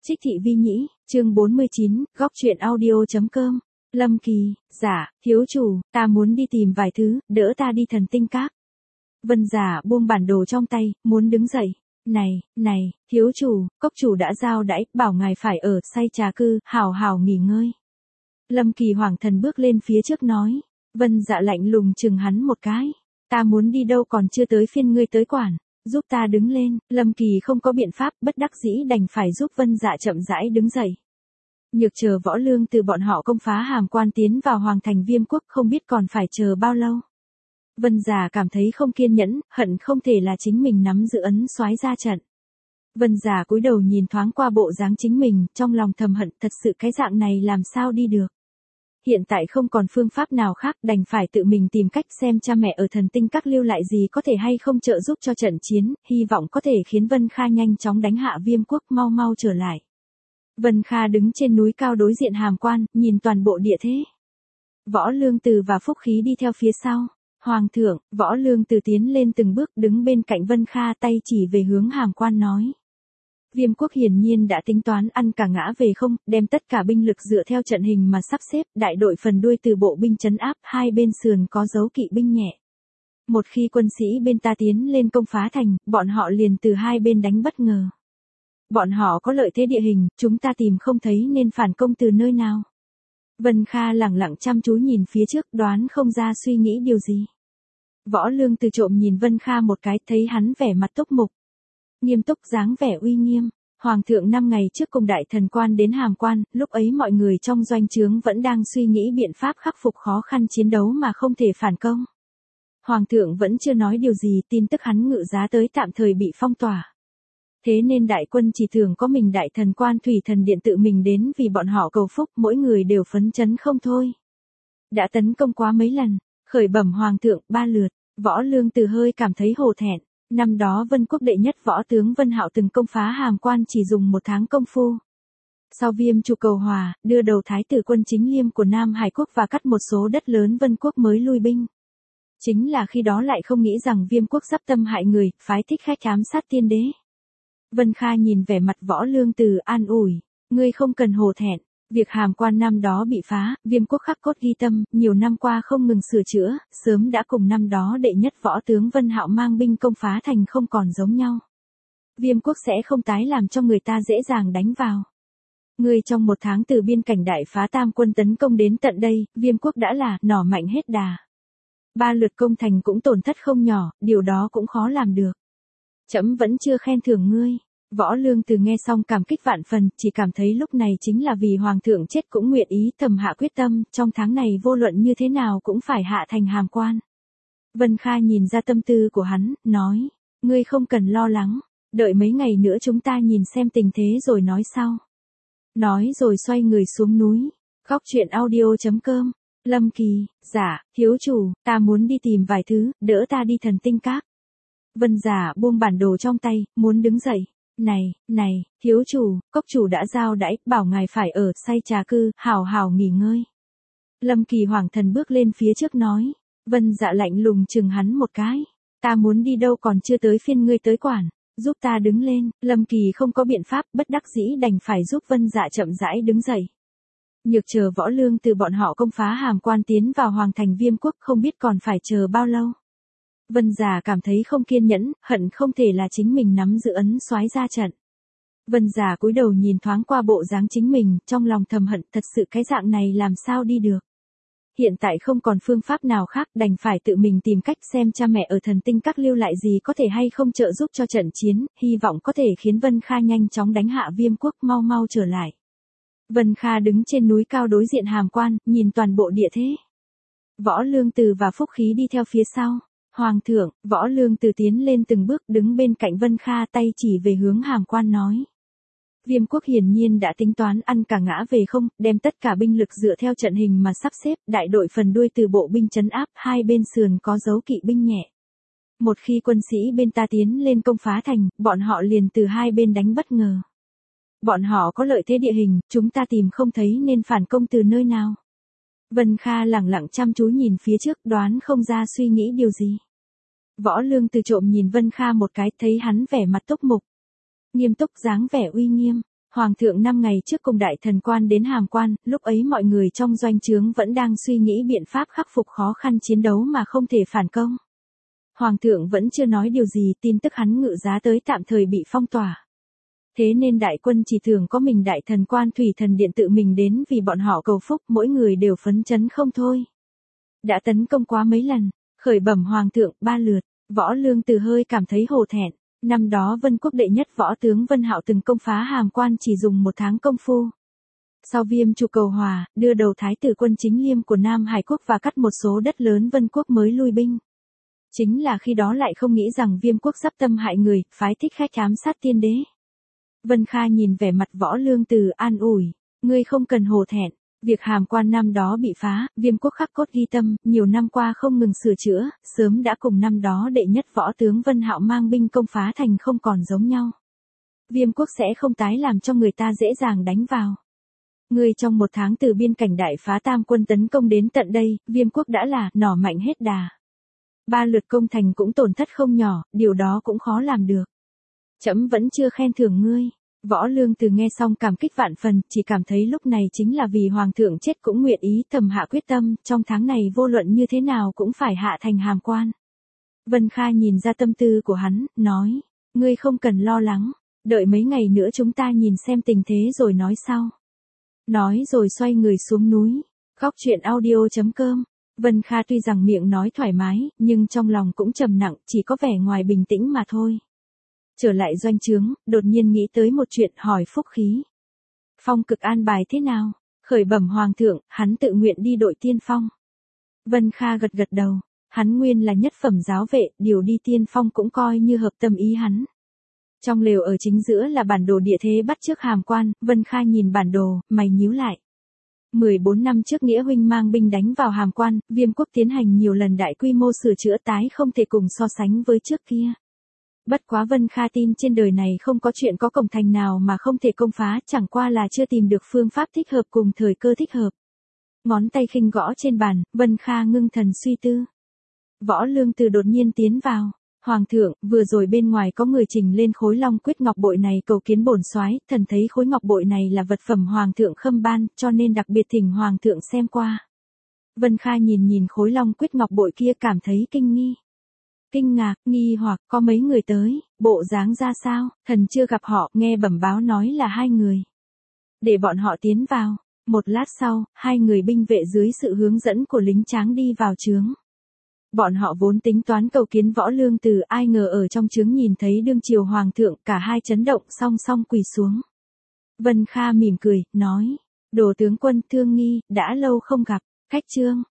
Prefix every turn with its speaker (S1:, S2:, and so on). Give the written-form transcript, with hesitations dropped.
S1: Trích thị vi nhĩ, chương 49, góc truyện audio.com. Lâm Kỳ, dạ, thiếu chủ, ta muốn đi tìm vài thứ, đỡ ta đi Thần Tinh Các. Vân giả buông bản đồ trong tay, muốn đứng dậy. Này, thiếu chủ, cốc chủ đã giao đãi, bảo ngài phải ở say trà cư, hào hào nghỉ ngơi. Lâm Kỳ hoàng thần bước lên phía trước nói. Vân dạ lạnh lùng chừng hắn một cái. Ta muốn đi đâu còn chưa tới phiên ngươi tới quản. Giúp ta đứng lên, Lâm Kỳ không có biện pháp, bất đắc dĩ đành phải giúp Vân dạ chậm rãi đứng dậy. Nhược chờ Võ Lương từ bọn họ công phá hàm quan tiến vào hoàng thành Viêm Quốc, không biết còn phải chờ bao lâu. Vân dạ cảm thấy không kiên nhẫn, hận không thể là chính mình nắm giữ ấn soái ra trận. Vân dạ cúi đầu nhìn thoáng qua bộ dáng chính mình, trong lòng thầm hận, thật sự cái dạng này làm sao đi được. Hiện tại không còn phương pháp nào khác, đành phải tự mình tìm cách xem cha mẹ ở Thần Tinh Các lưu lại gì có thể hay không trợ giúp cho trận chiến, hy vọng có thể khiến Vân Kha nhanh chóng đánh hạ Viêm Quốc, mau mau trở lại. Vân Kha đứng trên núi cao đối diện hàm quan, nhìn toàn bộ địa thế. Võ Lương Từ và Phúc Khí đi theo phía sau. Hoàng thượng, Võ Lương Từ tiến lên từng bước, đứng bên cạnh Vân Kha, tay chỉ về hướng hàm quan nói. Viêm Quốc hiển nhiên đã tính toán ăn cả ngã về không, đem tất cả binh lực dựa theo trận hình mà sắp xếp, đại đội phần đuôi từ bộ binh trấn áp, hai bên sườn có dấu kỵ binh nhẹ. Một khi quân sĩ bên ta tiến lên công phá thành, bọn họ liền từ hai bên đánh bất ngờ. Bọn họ có lợi thế địa hình, chúng ta tìm không thấy nên phản công từ nơi nào. Vân Kha lẳng lặng chăm chú nhìn phía trước, đoán không ra suy nghĩ điều gì. Võ Lương Từ trộm nhìn Vân Kha một cái, thấy hắn vẻ mặt túc mục. Nghiêm túc, dáng vẻ uy nghiêm. Hoàng thượng 5 ngày trước cùng đại thần quan đến hàm quan, lúc ấy mọi người trong doanh trướng vẫn đang suy nghĩ biện pháp khắc phục khó khăn chiến đấu mà không thể phản công. Hoàng thượng vẫn chưa nói điều gì, tin tức hắn ngự giá tới tạm thời bị phong tỏa. Thế nên đại quân chỉ thường có mình đại thần quan Thủy Thần Điện tự mình đến vì bọn họ cầu phúc, mỗi người đều phấn chấn không thôi. Đã tấn công quá mấy lần, khởi bẩm Hoàng thượng 3 lượt, Võ Lương Từ hơi cảm thấy hổ thẹn. Năm đó Vân Quốc đệ nhất võ tướng Vân Hạo từng công phá hàm quan chỉ dùng 1 tháng công phu. Sau Viêm Chu cầu hòa, đưa đầu thái tử quân Chính Liêm của Nam Hải Quốc và cắt một số đất lớn Vân Quốc mới lui binh. Chính là khi đó lại không nghĩ rằng Viêm Quốc sắp tâm hại người, phái thích khách ám sát tiên đế. Vân Kha nhìn vẻ mặt Võ Lương Từ an ủi, ngươi không cần hổ thẹn. Việc hàm quan năm đó bị phá, Viêm Quốc khắc cốt ghi tâm, nhiều năm qua không ngừng sửa chữa, sớm đã cùng năm đó đệ nhất võ tướng Vân Hạo mang binh công phá thành không còn giống nhau. Viêm Quốc sẽ không tái làm cho người ta dễ dàng đánh vào. Ngươi trong 1 tháng từ biên cảnh đại phá tam quân tấn công đến tận đây, Viêm Quốc đã là nỏ mạnh hết đà. 3 lượt công thành cũng tổn thất không nhỏ, điều đó cũng khó làm được. Trẫm vẫn chưa khen thưởng ngươi. Võ Lương Từ nghe xong cảm kích vạn phần, chỉ cảm thấy lúc này chính là vì Hoàng thượng chết cũng nguyện ý thầm hạ quyết tâm, trong tháng này vô luận như thế nào cũng phải hạ thành hàm quan. Vân Kha nhìn ra tâm tư của hắn, nói, ngươi không cần lo lắng, đợi mấy ngày nữa chúng ta nhìn xem tình thế rồi nói sau. Nói rồi xoay người xuống núi. Góc truyện audio.com. Lâm Kỳ, dạ, thiếu chủ, ta muốn đi tìm vài thứ, đỡ ta đi Thần Tinh Các. Vân giả buông bản đồ trong tay, muốn đứng dậy. Này, thiếu chủ, cốc chủ đã giao đãi, bảo ngài phải ở say trà cư, hào hào nghỉ ngơi. Lâm Kỳ hoàng thần bước lên phía trước nói. Vân dạ lạnh lùng chừng hắn một cái. Ta muốn đi đâu còn chưa tới phiên ngươi tới quản. Giúp ta đứng lên, Lâm Kỳ không có biện pháp, bất đắc dĩ đành phải giúp Vân dạ chậm rãi đứng dậy. Nhược chờ Võ Lương từ bọn họ công phá hàm quan tiến vào hoàng thành Viêm Quốc, không biết còn phải chờ bao lâu. Vân giả cảm thấy không kiên nhẫn, hận không thể là chính mình nắm giữ ấn soái ra trận. Vân giả cúi đầu nhìn thoáng qua bộ dáng chính mình, trong lòng thầm hận, thật sự cái dạng này làm sao đi được. Hiện tại không còn phương pháp nào khác, đành phải tự mình tìm cách xem cha mẹ ở Thần Tinh Các lưu lại gì có thể hay không trợ giúp cho trận chiến, hy vọng có thể khiến Vân Kha nhanh chóng đánh hạ Viêm Quốc, mau mau trở lại. Vân Kha đứng trên núi cao đối diện hàm quan, nhìn toàn bộ địa thế. Võ Lương Từ và Phúc Khí đi theo phía sau. Hoàng thượng, Võ Lương Từ tiến lên từng bước, đứng bên cạnh Vân Kha, tay chỉ về hướng hàm quan nói. Viêm Quốc hiển nhiên đã tính toán ăn cả ngã về không, đem tất cả binh lực dựa theo trận hình mà sắp xếp, đại đội phần đuôi từ bộ binh trấn áp, hai bên sườn có dấu kỵ binh nhẹ. Một khi quân sĩ bên ta tiến lên công phá thành, bọn họ liền từ hai bên đánh bất ngờ. Bọn họ có lợi thế địa hình, chúng ta tìm không thấy nên phản công từ nơi nào. Vân Kha lẳng lặng chăm chú nhìn phía trước, đoán không ra suy nghĩ điều gì. Võ Lương Từ trộm nhìn Vân Kha một cái, thấy hắn vẻ mặt túc mục. Nghiêm túc, dáng vẻ uy nghiêm. Hoàng thượng 5 ngày trước cùng đại thần quan đến Hàm Quan, lúc ấy mọi người trong doanh trướng vẫn đang suy nghĩ biện pháp khắc phục khó khăn chiến đấu mà không thể phản công. Hoàng thượng vẫn chưa nói điều gì, tin tức hắn ngự giá tới tạm thời bị phong tỏa. Thế nên đại quân chỉ thường có mình đại thần quan thủy thần điện tự mình đến vì bọn họ cầu phúc, mỗi người đều phấn chấn không thôi. Đã tấn công quá mấy lần, khởi bẩm Hoàng thượng 3 lượt, Võ Lương Từ hơi cảm thấy hổ thẹn. Năm đó Vân Quốc đệ nhất võ tướng Vân Hạo từng công phá Hàm Quan chỉ dùng 1 tháng công phu. Sau Viêm Chu cầu hòa, đưa đầu thái tử quân Chính Liêm của Nam Hải Quốc và cắt một số đất lớn Vân Quốc mới lui binh. Chính là khi đó lại không nghĩ rằng Viêm Quốc sắp tâm hại người, phái Thích Khách ám sát tiên đế. Vân Kha nhìn vẻ mặt Võ Lương Từ an ủi, ngươi không cần hổ thẹn, việc Hàm Quan năm đó bị phá, Viêm Quốc khắc cốt ghi tâm, nhiều năm qua không ngừng sửa chữa, sớm đã cùng năm đó đệ nhất võ tướng Vân Hạo mang binh công phá thành không còn giống nhau. Viêm Quốc sẽ không tái làm cho người ta dễ dàng đánh vào. Ngươi trong 1 tháng từ biên cảnh đại phá tam quân tấn công đến tận đây, Viêm Quốc đã là nỏ mạnh hết đà. 3 lượt công thành cũng tổn thất không nhỏ, điều đó cũng khó làm được. Trẫm vẫn chưa khen thưởng ngươi. Võ Lương Từ nghe xong cảm kích vạn phần, chỉ cảm thấy lúc này chính là vì Hoàng thượng chết cũng nguyện ý thầm hạ quyết tâm, trong tháng này vô luận như thế nào cũng phải hạ thành Hàm Quan. Vân Kha nhìn ra tâm tư của hắn, nói, ngươi không cần lo lắng, đợi mấy ngày nữa chúng ta nhìn xem tình thế rồi nói sau. Nói rồi xoay người xuống núi. Góc truyện audio.com. Vân Kha tuy rằng miệng nói thoải mái, nhưng trong lòng cũng trầm nặng, chỉ có vẻ ngoài bình tĩnh mà thôi. Trở lại doanh trướng, đột nhiên nghĩ tới một chuyện, hỏi Phúc Khí. Phong Cực an bài thế nào? Khởi bẩm Hoàng thượng, hắn tự nguyện đi đội tiên phong. Vân Kha gật gật đầu, hắn nguyên là nhất phẩm giáo vệ, điều đi tiên phong cũng coi như hợp tâm ý hắn. Trong lều ở chính giữa là bản đồ địa thế bắt trước Hàm Quan, Vân Kha nhìn bản đồ, mày nhíu lại. 14 năm trước Nghĩa huynh mang binh đánh vào Hàm Quan, Viêm Quốc tiến hành nhiều lần đại quy mô sửa chữa tái không thể cùng so sánh với trước kia. Bất quá Vân Kha tin trên đời này không có chuyện có cổng thành nào mà không thể công phá, chẳng qua là chưa tìm được phương pháp thích hợp cùng thời cơ thích hợp. Ngón tay khinh gõ trên bàn, Vân Kha ngưng thần suy tư. Võ Lương Từ đột nhiên tiến vào. Hoàng thượng, vừa rồi bên ngoài có người trình lên khối long quyết ngọc bội này cầu kiến bổn soái, thần thấy khối ngọc bội này là vật phẩm Hoàng thượng khâm ban, cho nên đặc biệt thỉnh Hoàng thượng xem qua. Vân Kha nhìn khối long quyết ngọc bội kia cảm thấy kinh ngạc, nghi hoặc, có mấy người tới, bộ dáng ra sao, thần chưa gặp họ, nghe bẩm báo nói là 2 người. Để bọn họ tiến vào. Một lát sau, 2 người binh vệ dưới sự hướng dẫn của lính tráng đi vào trướng. Bọn họ vốn tính toán cầu kiến Võ Lương Từ, ai ngờ ở trong trướng nhìn thấy đương triều Hoàng thượng, cả hai chấn động song song quỳ xuống. Vân Kha mỉm cười, nói, đồ tướng quân Thương Nghi, đã lâu không gặp, khách trương.